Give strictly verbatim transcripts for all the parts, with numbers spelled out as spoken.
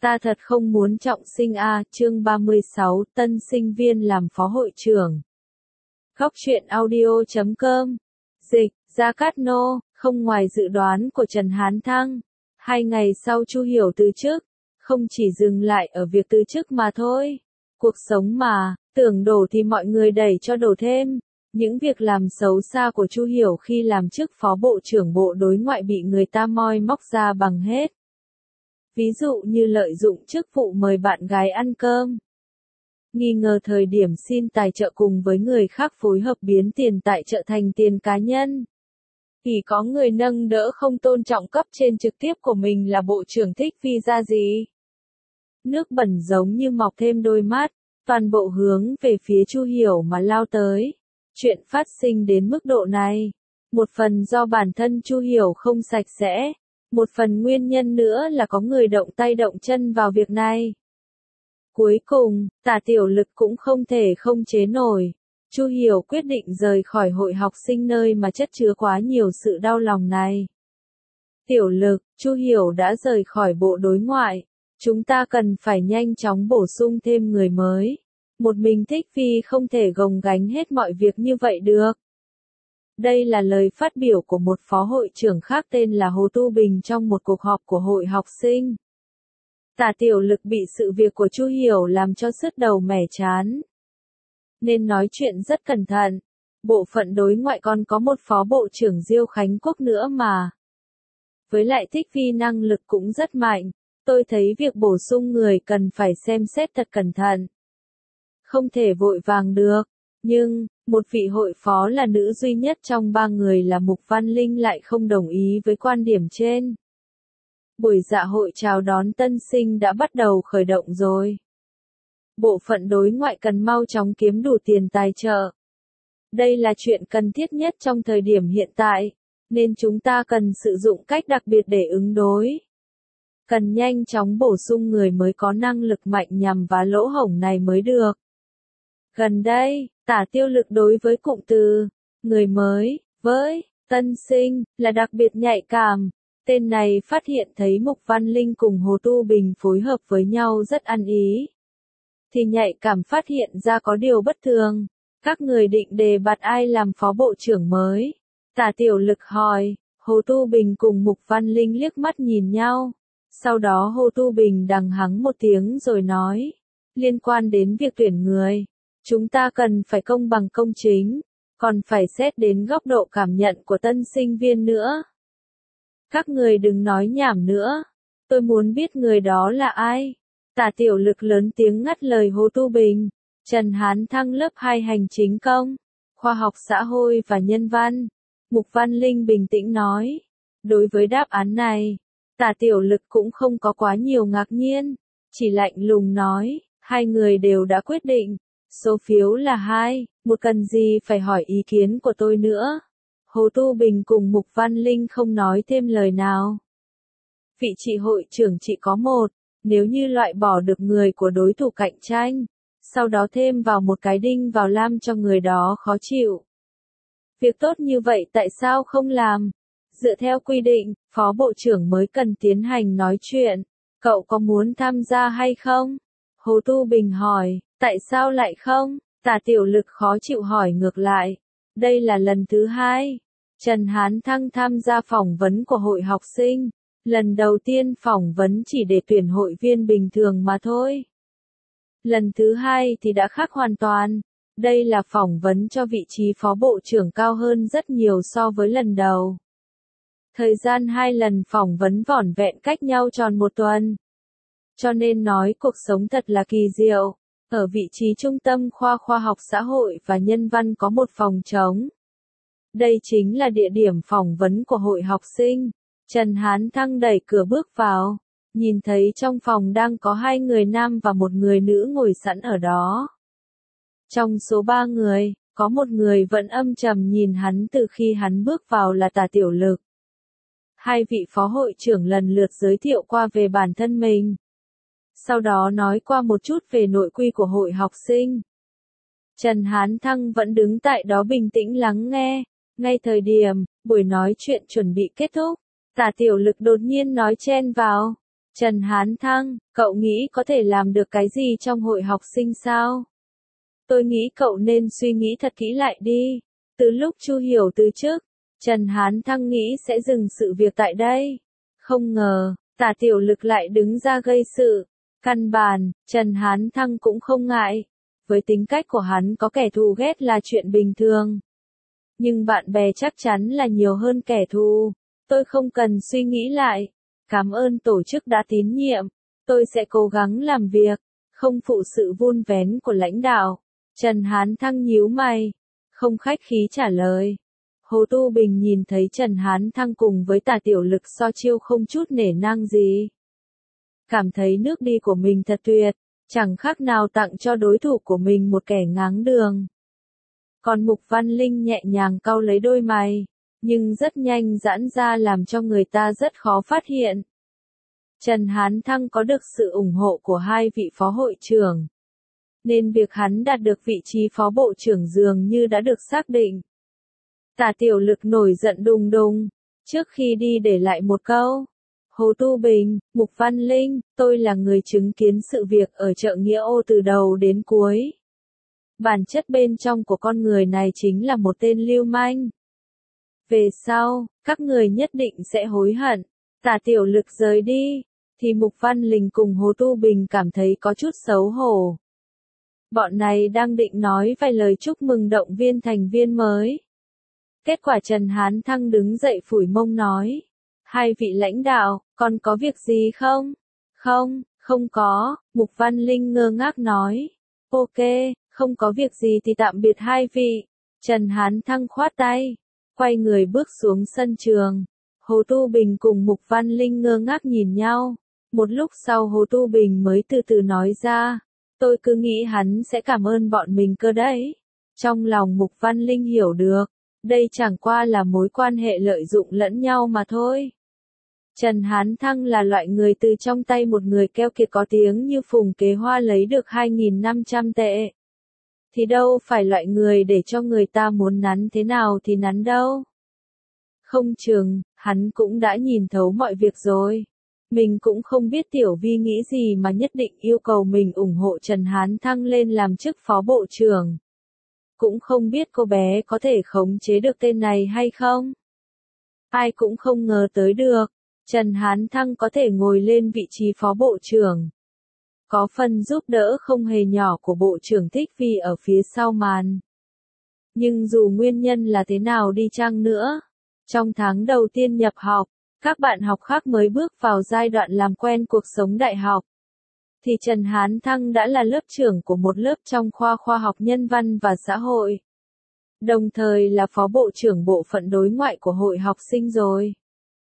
Ta thật không muốn trọng sinh a, chương ba mươi sáu, tân sinh viên làm phó hội trưởng. Góc truyện audio chấm com. Dịch, Gia Cát Nô, không ngoài dự đoán của Trần Hán Thăng. Hai ngày sau Chu Hiểu từ chức, không chỉ dừng lại ở việc từ chức mà thôi. Cuộc sống mà, tưởng đổ thì mọi người đẩy cho đổ thêm. Những việc làm xấu xa của Chu Hiểu khi làm chức phó bộ trưởng bộ đối ngoại bị người ta moi móc ra bằng hết. Ví dụ như lợi dụng chức vụ mời bạn gái ăn cơm. Nghi ngờ thời điểm xin tài trợ cùng với người khác phối hợp biến tiền tài trợ thành tiền cá nhân. Thì có người nâng đỡ không tôn trọng cấp trên trực tiếp của mình là bộ trưởng Thích Phi ra gì. Nước bẩn giống như mọc thêm đôi mắt, toàn bộ hướng về phía Chu Hiểu mà lao tới. Chuyện phát sinh đến mức độ này, một phần do bản thân Chu Hiểu không sạch sẽ. Một phần nguyên nhân nữa là có người động tay động chân vào việc này. Cuối cùng, Tả Tiểu Lực cũng không thể không chế nổi. Chu Hiểu quyết định rời khỏi hội học sinh nơi mà chất chứa quá nhiều sự đau lòng này. Tiểu Lực, Chu Hiểu đã rời khỏi bộ đối ngoại. Chúng ta cần phải nhanh chóng bổ sung thêm người mới. Một mình Thích Phi không thể gồng gánh hết mọi việc như vậy được. Đây là lời phát biểu của một phó hội trưởng khác tên là Hồ Tu Bình trong một cuộc họp của hội học sinh. Tả Tiểu Lực bị sự việc của Chu Hiểu làm cho sứt đầu mẻ chán. Nên nói chuyện rất cẩn thận. Bộ phận đối ngoại còn có một phó bộ trưởng Diêu Khánh Quốc nữa mà. Với lại Thích Phi năng lực cũng rất mạnh. Tôi thấy việc bổ sung người cần phải xem xét thật cẩn thận. Không thể vội vàng được. Nhưng, một vị hội phó là nữ duy nhất trong ba người là Mục Văn Linh lại không đồng ý với quan điểm trên. Buổi dạ hội chào đón tân sinh đã bắt đầu khởi động rồi. Bộ phận đối ngoại cần mau chóng kiếm đủ tiền tài trợ. Đây là chuyện cần thiết nhất trong thời điểm hiện tại, nên chúng ta cần sử dụng cách đặc biệt để ứng đối. Cần nhanh chóng bổ sung người mới có năng lực mạnh nhằm vào lỗ hổng này mới được. Gần đây, Tả Tiêu Lực đối với cụm từ, người mới, với, tân sinh, là đặc biệt nhạy cảm. Tên này phát hiện thấy Mục Văn Linh cùng Hồ Tu Bình phối hợp với nhau rất ăn ý. Thì nhạy cảm phát hiện ra có điều bất thường. Các người định đề bạt ai làm phó bộ trưởng mới? Tả Tiểu Lực hỏi, Hồ Tu Bình cùng Mục Văn Linh liếc mắt nhìn nhau. Sau đó Hồ Tu Bình đằng hắng một tiếng rồi nói, liên quan đến việc tuyển người. Chúng ta cần phải công bằng công chính, còn phải xét đến góc độ cảm nhận của tân sinh viên nữa. Các người đừng nói nhảm nữa, tôi muốn biết người đó là ai. Tả Tiểu Lực lớn tiếng ngắt lời Hồ Tu Bình. Trần Hán Thăng lớp hai hành chính công, khoa học xã hội và nhân văn. Mục Văn Linh bình tĩnh nói. Đối với đáp án này, Tả Tiểu Lực cũng không có quá nhiều ngạc nhiên, chỉ lạnh lùng nói, hai người đều đã quyết định. Số phiếu là hai, một cần gì phải hỏi ý kiến của tôi nữa. Hồ Tu Bình cùng Mục Văn Linh không nói thêm lời nào. Vị trí hội trưởng chỉ có một, nếu như loại bỏ được người của đối thủ cạnh tranh, sau đó thêm vào một cái đinh vào lam cho người đó khó chịu. Việc tốt như vậy tại sao không làm? Dựa theo quy định, phó bộ trưởng mới cần tiến hành nói chuyện. Cậu có muốn tham gia hay không? Hồ Tu Bình hỏi. Tại sao lại không? Tả Tiểu Lực khó chịu hỏi ngược lại. Đây là lần thứ hai. Trần Hán Thăng tham gia phỏng vấn của hội học sinh. Lần đầu tiên phỏng vấn chỉ để tuyển hội viên bình thường mà thôi. Lần thứ hai thì đã khác hoàn toàn. Đây là phỏng vấn cho vị trí phó bộ trưởng cao hơn rất nhiều so với lần đầu. Thời gian hai lần phỏng vấn vỏn vẹn cách nhau tròn một tuần. Cho nên nói cuộc sống thật là kỳ diệu. Ở vị trí trung tâm khoa khoa học xã hội và nhân văn có một phòng trống. Đây chính là địa điểm phỏng vấn của hội học sinh. Trần Hán Thăng đẩy cửa bước vào. Nhìn thấy trong phòng đang có hai người nam và một người nữ ngồi sẵn ở đó. Trong số ba người, có một người vẫn âm trầm nhìn hắn từ khi hắn bước vào là Tả Tiểu Lực. Hai vị phó hội trưởng lần lượt giới thiệu qua về bản thân mình. Sau đó nói qua một chút về nội quy của hội học sinh. Trần Hán Thăng vẫn đứng tại đó bình tĩnh lắng nghe. Ngay thời điểm, buổi nói chuyện chuẩn bị kết thúc, Tả Tiểu Lực đột nhiên nói chen vào. Trần Hán Thăng, cậu nghĩ có thể làm được cái gì trong hội học sinh sao? Tôi nghĩ cậu nên suy nghĩ thật kỹ lại đi. Từ lúc Chu Hiểu từ chức, Trần Hán Thăng nghĩ sẽ dừng sự việc tại đây. Không ngờ, Tả Tiểu Lực lại đứng ra gây sự. Căn bản, Trần Hán Thăng cũng không ngại. Với tính cách của hắn có kẻ thù ghét là chuyện bình thường. Nhưng bạn bè chắc chắn là nhiều hơn kẻ thù. Tôi không cần suy nghĩ lại. Cảm ơn tổ chức đã tín nhiệm. Tôi sẽ cố gắng làm việc, không phụ sự vun vén của lãnh đạo. Trần Hán Thăng nhíu mày, không khách khí trả lời. Hồ Tu Bình nhìn thấy Trần Hán Thăng cùng với Tả Tiểu Lực so chiêu không chút nể nang gì. Cảm thấy nước đi của mình thật tuyệt, chẳng khác nào tặng cho đối thủ của mình một kẻ ngáng đường. Còn Mục Văn Linh nhẹ nhàng cau lấy đôi mày, nhưng rất nhanh giãn ra làm cho người ta rất khó phát hiện. Trần Hán Thăng có được sự ủng hộ của hai vị phó hội trưởng, nên việc hắn đạt được vị trí phó bộ trưởng dường như đã được xác định. Tả Tiểu Lực nổi giận đùng đùng, trước khi đi để lại một câu. Hồ Tu Bình, Mục Văn Linh, tôi là người chứng kiến sự việc ở chợ Nghĩa Ô từ đầu đến cuối. Bản chất bên trong của con người này chính là một tên lưu manh. Về sau, các người nhất định sẽ hối hận. Tả Tiểu Lực rời đi, thì Mục Văn Linh cùng Hồ Tu Bình cảm thấy có chút xấu hổ. Bọn này đang định nói vài lời chúc mừng động viên thành viên mới. Kết quả Trần Hán Thăng đứng dậy phủi mông nói. Hai vị lãnh đạo, còn có việc gì không? Không, không có, Mục Văn Linh ngơ ngác nói. Ok, không có việc gì thì tạm biệt hai vị. Trần Hán Thăng khoát tay, quay người bước xuống sân trường. Hồ Tu Bình cùng Mục Văn Linh ngơ ngác nhìn nhau. Một lúc sau Hồ Tu Bình mới từ từ nói ra. Tôi cứ nghĩ hắn sẽ cảm ơn bọn mình cơ đấy. Trong lòng Mục Văn Linh hiểu được, đây chẳng qua là mối quan hệ lợi dụng lẫn nhau mà thôi. Trần Hán Thăng là loại người từ trong tay một người keo kiệt có tiếng như Phùng Kế Hoa lấy được hai nghìn năm trăm tệ. Thì đâu phải loại người để cho người ta muốn nắn thế nào thì nắn đâu. Không chừng, hắn cũng đã nhìn thấu mọi việc rồi. Mình cũng không biết Tiểu Vi nghĩ gì mà nhất định yêu cầu mình ủng hộ Trần Hán Thăng lên làm chức phó bộ trưởng. Cũng không biết cô bé có thể khống chế được tên này hay không. Ai cũng không ngờ tới được, Trần Hán Thăng có thể ngồi lên vị trí phó bộ trưởng. Có phần giúp đỡ không hề nhỏ của Bộ trưởng Thích Vi ở phía sau màn. Nhưng dù nguyên nhân là thế nào đi chăng nữa, trong tháng đầu tiên nhập học, các bạn học khác mới bước vào giai đoạn làm quen cuộc sống đại học. Thì Trần Hán Thăng đã là lớp trưởng của một lớp trong khoa khoa học nhân văn và xã hội. Đồng thời là phó bộ trưởng bộ phận đối ngoại của hội học sinh rồi.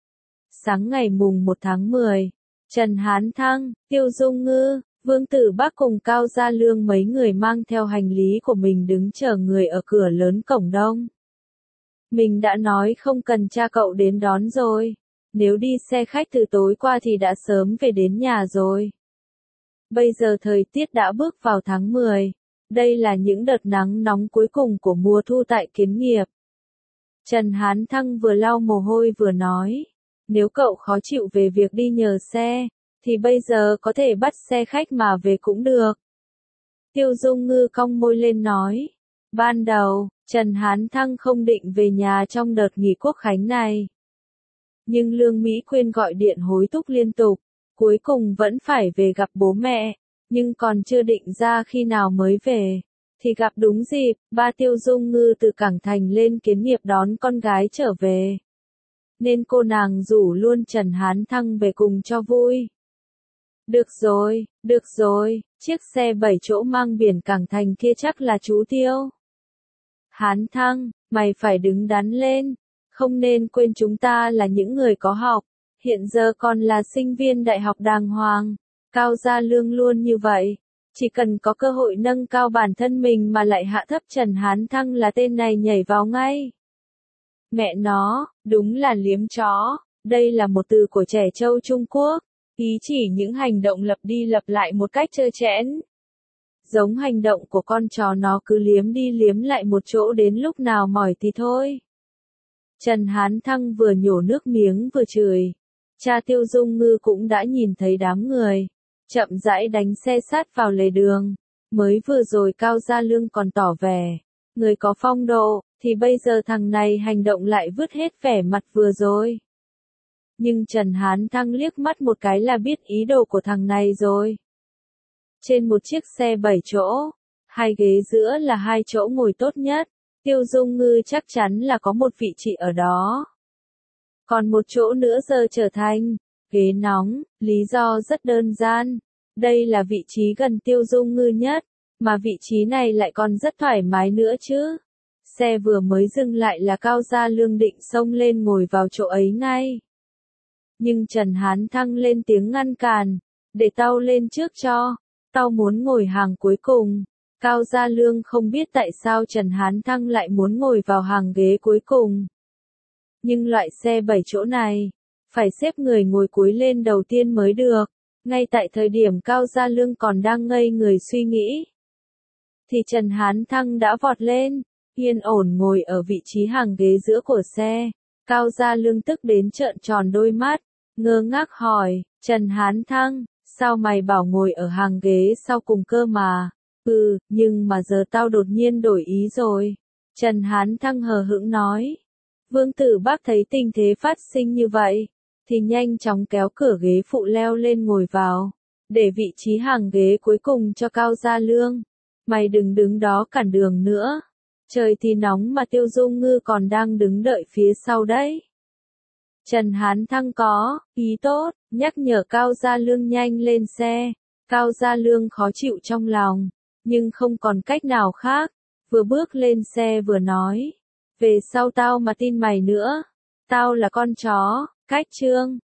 Sáng ngày mùng một tháng mười, Trần Hán Thăng, Tiêu Dung Ngư, Vương Tử Bắc cùng Cao Gia Lương mấy người mang theo hành lý của mình đứng chờ người ở cửa lớn cổng đông. Mình đã nói không cần cha cậu đến đón rồi. Nếu đi xe khách từ tối qua thì đã sớm về đến nhà rồi. Bây giờ thời tiết đã bước vào tháng mười. Đây là những đợt nắng nóng cuối cùng của mùa thu tại Kiến Nghiệp. Trần Hán Thăng vừa lau mồ hôi vừa nói. Nếu cậu khó chịu về việc đi nhờ xe, thì bây giờ có thể bắt xe khách mà về cũng được. Tiêu Dung Ngư cong môi lên nói. Ban đầu, Trần Hán Thăng không định về nhà trong đợt nghỉ Quốc khánh này. Nhưng Lương Mỹ Quyên gọi điện hối thúc liên tục, cuối cùng vẫn phải về gặp bố mẹ, nhưng còn chưa định ra khi nào mới về. Thì gặp đúng dịp, ba Tiêu Dung Ngư từ Cảng Thành lên Kiến Nghiệp đón con gái trở về. Nên cô nàng rủ luôn Trần Hán Thăng về cùng cho vui. Được rồi, được rồi, chiếc xe bảy chỗ mang biển Cảng Thành kia chắc là chú Tiêu. Hán Thăng, mày phải đứng đắn lên, không nên quên chúng ta là những người có học, hiện giờ còn là sinh viên đại học đàng hoàng. Cao Gia Lương luôn như vậy, chỉ cần có cơ hội nâng cao bản thân mình mà lại hạ thấp Trần Hán Thăng là tên này nhảy vào ngay. Mẹ nó, đúng là liếm chó, đây là một từ của trẻ trâu Trung Quốc, ý chỉ những hành động lặp đi lặp lại một cách trơ trẽn. Giống hành động của con chó nó cứ liếm đi liếm lại một chỗ đến lúc nào mỏi thì thôi. Trần Hán Thăng vừa nhổ nước miếng vừa chửi. Cha Tiêu Dung Ngư cũng đã nhìn thấy đám người, chậm rãi đánh xe sát vào lề đường. Mới vừa rồi Cao Gia Lương còn tỏ vẻ, người có phong độ, thì bây giờ thằng này hành động lại vứt hết vẻ mặt vừa rồi. Nhưng Trần Hán Thăng liếc mắt một cái là biết ý đồ của thằng này rồi. Trên một chiếc xe bảy chỗ, hai ghế giữa là hai chỗ ngồi tốt nhất, Tiêu Dung Ngư chắc chắn là có một vị trí ở đó. Còn một chỗ nữa giờ trở thành ghế nóng, lý do rất đơn giản. Đây là vị trí gần Tiêu Dung Ngư nhất, mà vị trí này lại còn rất thoải mái nữa chứ. Xe vừa mới dừng lại là Cao Gia Lương định xông lên ngồi vào chỗ ấy ngay. Nhưng Trần Hán Thăng lên tiếng ngăn cản, để tao lên trước cho, tao muốn ngồi hàng cuối cùng. Cao Gia Lương không biết tại sao Trần Hán Thăng lại muốn ngồi vào hàng ghế cuối cùng. Nhưng loại xe bảy chỗ này, phải xếp người ngồi cuối lên đầu tiên mới được. Ngay tại thời điểm Cao Gia Lương còn đang ngây người suy nghĩ, thì Trần Hán Thăng đã vọt lên, yên ổn ngồi ở vị trí hàng ghế giữa của xe. Cao Gia Lương tức đến trợn tròn đôi mắt, ngơ ngác hỏi, Trần Hán Thăng, sao mày bảo ngồi ở hàng ghế sau cùng cơ mà? Ừ, nhưng mà giờ tao đột nhiên đổi ý rồi. Trần Hán Thăng hờ hững nói. Vương Tử Bác thấy tình thế phát sinh như vậy, thì nhanh chóng kéo cửa ghế phụ leo lên ngồi vào, để vị trí hàng ghế cuối cùng cho Cao Gia Lương. Mày đừng đứng đó cản đường nữa. Trời thì nóng mà Tiêu Dung Ngư còn đang đứng đợi phía sau đấy. Trần Hán Thăng có ý tốt, nhắc nhở Cao Gia Lương nhanh lên xe. Cao Gia Lương khó chịu trong lòng, nhưng không còn cách nào khác, vừa bước lên xe vừa nói, về sau tao mà tin mày nữa, tao là con chó, cách chương.